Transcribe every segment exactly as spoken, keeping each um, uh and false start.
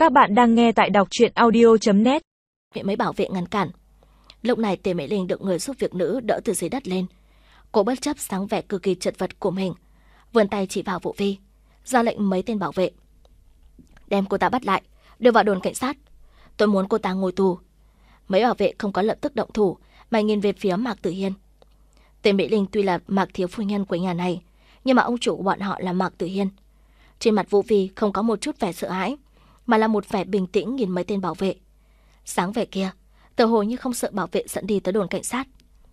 Các bạn đang nghe tại đọc truyện audio chấm net. Mấy bảo vệ ngăn cản. Lúc này Tề Mỹ Linh được người giúp việc nữ đỡ từ dưới đất lên. Cô bất chấp dáng vẻ cực kỳ chật vật của mình, vươn tay chỉ vào Vũ Vi, ra lệnh mấy tên bảo vệ: đem cô ta bắt lại, đưa vào đồn cảnh sát. Tôi muốn cô ta ngồi tù. Mấy bảo vệ không có lập tức động thủ, mà nhìn về phía Mạc Tử Hiên. Tề Mỹ Linh tuy là Mạc thiếu phu nhân của nhà này, nhưng mà ông chủ của bọn họ là Mạc Tử Hiên. Trên mặt Vũ Vi không có một chút vẻ sợ hãi, mà là một vẻ bình tĩnh nhìn mấy tên bảo vệ. Sáng vẻ kia, tựa hồ như không sợ bảo vệ dẫn đi tới đồn cảnh sát.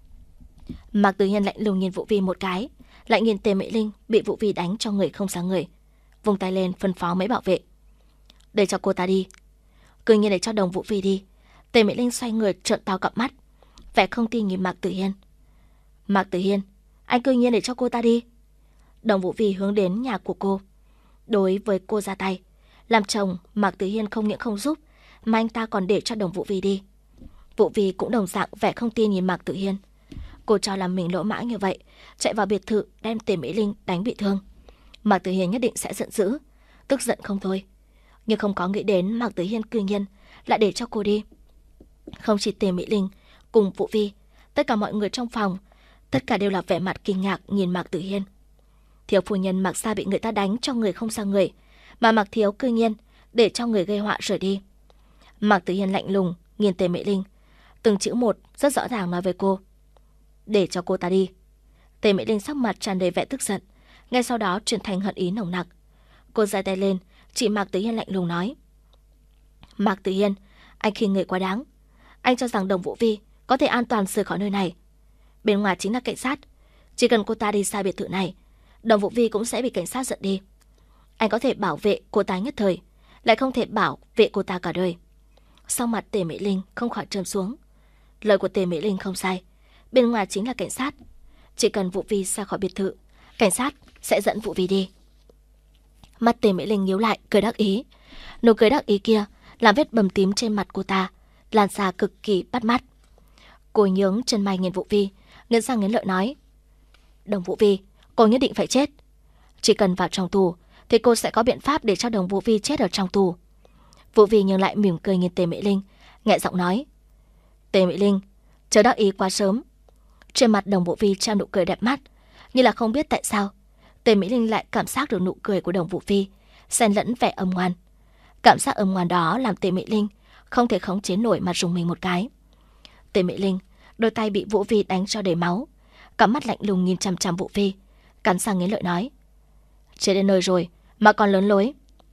Mạc Tử Hiên lạnh lùng nhìn Vũ Vi một cái, lại nhìn Tề Mỹ Linh bị Vũ Vi đánh cho người không sang người, vung tay lên phân phó mấy bảo vệ: để cho cô ta đi. Cứ như để cho đồng Vũ Vi đi. Tề Mỹ Linh xoay người trợn to cặp mắt, vẻ không tin nhìn Mạc Tử Hiên. Mạc Tử Hiên, anh cứ nhiên để cho cô ta đi. Đồng Vũ Vi hướng đến nhà của cô, đối với cô ra tay. Làm chồng, Mạc Tử Hiên không những không giúp, mà anh ta còn để cho đồng Vũ Vi đi. Vũ Vi cũng đồng dạng vẻ không tin nhìn Mạc Tử Hiên. Cô cho là mình lỗ mãng như vậy, chạy vào biệt thự đem Tề Mỹ Linh đánh bị thương, Mạc Tử Hiên nhất định sẽ giận dữ, tức giận không thôi. Nhưng không có nghĩ đến Mạc Tử Hiên cư nhiên lại để cho cô đi. Không chỉ Tề Mỹ Linh cùng Vũ Vi, tất cả mọi người trong phòng, tất cả đều là vẻ mặt kinh ngạc nhìn Mạc Tử Hiên. Thiếu phu nhân Mạc gia bị người ta đánh cho người không sang người, mà Mạc thiếu cư nhiên để cho người gây họa rời đi. Mạc Tử Hiên lạnh lùng nhìn Tề Mỹ Linh, từng chữ một rất rõ ràng nói với cô: để cho cô ta đi. Tề Mỹ Linh sắc mặt tràn đầy vẻ tức giận, ngay sau đó chuyển thành hận ý nồng nặc. Cô giơ tay lên chỉ Mạc Tử Hiên lạnh lùng nói: Mạc Tử Hiên, anh khinh người quá đáng. Anh cho rằng đồng Vũ Vi có thể an toàn rời khỏi nơi này. Bên ngoài chính là cảnh sát, chỉ cần cô ta đi xa biệt thự này, đồng Vũ Vi cũng sẽ bị cảnh sát dẫn đi. Anh có thể bảo vệ cô ta nhất thời, lại không thể bảo vệ cô ta cả đời. Sau mặt Tề Mỹ Linh không khỏi trầm xuống. Lời của Tề Mỹ Linh không sai, bên ngoài chính là cảnh sát. Chỉ cần Vũ Vi ra khỏi biệt thự, cảnh sát sẽ dẫn Vũ Vi đi. Mắt Tề Mỹ Linh nhíu lại, cười đắc ý. Nụ cười đắc ý kia làm vết bầm tím trên mặt cô ta làn da cực kỳ bắt mắt. Cô nhướng chân mày nhìn Vũ Vi, nghiến răng nghiến lợi nói: đồng Vũ Vi, cô nhất định phải chết. Chỉ cần vào trong tù thì cô sẽ có biện pháp để cho đồng Vũ Vi chết ở trong tù. Vũ Vi nhưng lại mỉm cười nhìn Tề Mỹ Linh, nhẹ giọng nói: Tề Mỹ Linh, chớ đắc ý quá sớm. Trên mặt đồng Vũ Vi treo nụ cười đẹp mắt, như là không biết tại sao Tề Mỹ Linh lại cảm giác được nụ cười của đồng Vũ Vi xen lẫn vẻ âm ngoan. Cảm giác âm ngoan đó làm Tề Mỹ Linh không thể khống chế nổi mà rùng mình một cái. Tề Mỹ Linh đôi tay bị Vũ Vi đánh cho đầy máu, cặp mắt lạnh lùng nhìn chằm chằm Vũ Vi, cắn răng nghiến lợi nói: chết đến nơi rồi mà còn lớn lối.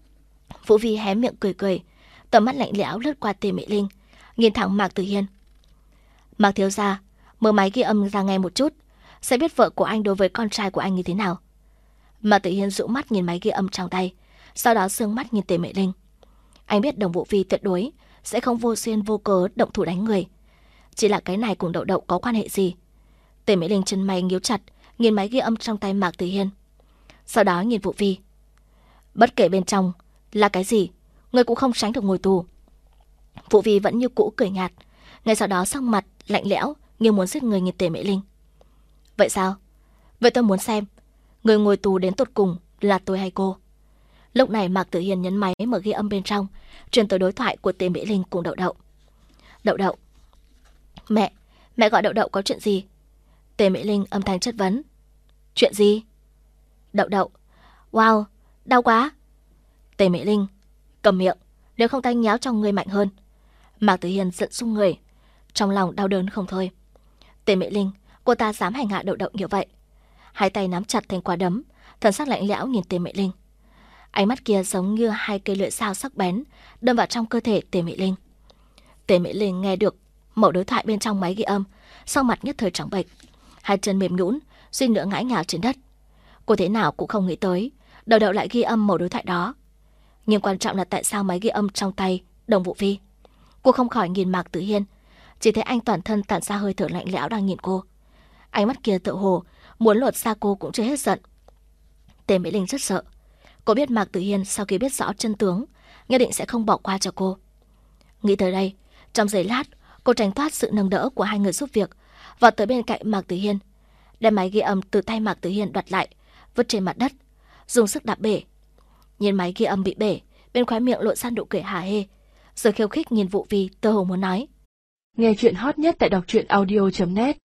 Vũ Vi hé miệng cười cười, tầm mắt lạnh lẽo lướt qua Tề Mỹ Linh, nhìn thẳng Mạc Tử Hiên. Mạc thiếu gia, mở máy ghi âm ra nghe một chút, sẽ biết vợ của anh đối với con trai của anh như thế nào. Mạc Tử Hiên dụ mắt nhìn máy ghi âm trong tay, sau đó sương mắt nhìn Tề Mỹ Linh. Anh biết đồng Vũ Vi tuyệt đối sẽ không vô duyên vô cớ động thủ đánh người. Chỉ là cái này cùng Đậu Đậu có quan hệ gì? Tề Mỹ Linh chân mày nhíu chặt, nhìn máy ghi âm trong tay Mạc Tử Hiên, sau đó nhìn Vũ Vi. Bất kể bên trong là cái gì, người cũng không tránh được ngồi tù. Vũ Vi vẫn như cũ cười nhạt, ngay sau đó sắc mặt lạnh lẽo như muốn giết người nhìn Tề Mỹ Linh. Vậy sao? Vậy tôi muốn xem người ngồi tù đến tột cùng là tôi hay cô. Lúc này Mạc Tử Hiên nhấn máy mở ghi âm bên trong, truyền tới đối thoại của Tề Mỹ Linh cùng Đậu Đậu. Đậu Đậu, mẹ, mẹ gọi Đậu Đậu có chuyện gì? Tề Mỹ Linh âm thanh chất vấn. Chuyện gì? Đậu Đậu, wow, đau quá. Tề Mỹ Linh, cầm miệng, nếu không tay nháo cho người mạnh hơn. Mạc Tử Hiên giận sung người, trong lòng đau đớn không thôi. Tề Mỹ Linh, cô ta dám hành hạ Đậu Đậu như vậy. Hai tay nắm chặt thành quả đấm, thần sắc lạnh lẽo nhìn Tề Mỹ Linh. Ánh mắt kia giống như hai cây lưỡi dao sắc bén đâm vào trong cơ thể Tề Mỹ Linh. Tề Mỹ Linh nghe được mẩu đối thoại bên trong máy ghi âm, sau mặt nhất thời trắng bệch, hai chân mềm nhũn, suýt nữa ngã nhào trên đất. Cô thế nào cũng không nghĩ tới Đậu Đậu lại ghi âm mẩu đối thoại đó. Nhưng quan trọng là tại sao máy ghi âm trong tay đồng Vũ Vi. Cô không khỏi nhìn Mạc Tử Hiên, chỉ thấy anh toàn thân tản ra hơi thở lạnh lẽo đang nhìn cô. Ánh mắt kia tựa hồ muốn lột xa cô cũng chưa hết giận. Tề Mỹ Linh rất sợ. Cô biết Mạc Tử Hiên sau khi biết rõ chân tướng nhất định sẽ không bỏ qua cho cô. Nghĩ tới đây, trong giây lát cô tránh thoát sự nâng đỡ của hai người giúp việc, vào tới bên cạnh Mạc Tử Hiên, đem máy ghi âm từ tay Mạc Tử Hiên đoạt lại, vứt trên mặt đất, dùng sức đạp bể. Nhìn máy ghi âm bị bể, bên khóe miệng lộ ra nụ cười hả hê, rồi khiêu khích nhìn Vũ Vi tơ hồ muốn nói. Nghe chuyện hot nhất tại đọc truyện audio chấm net.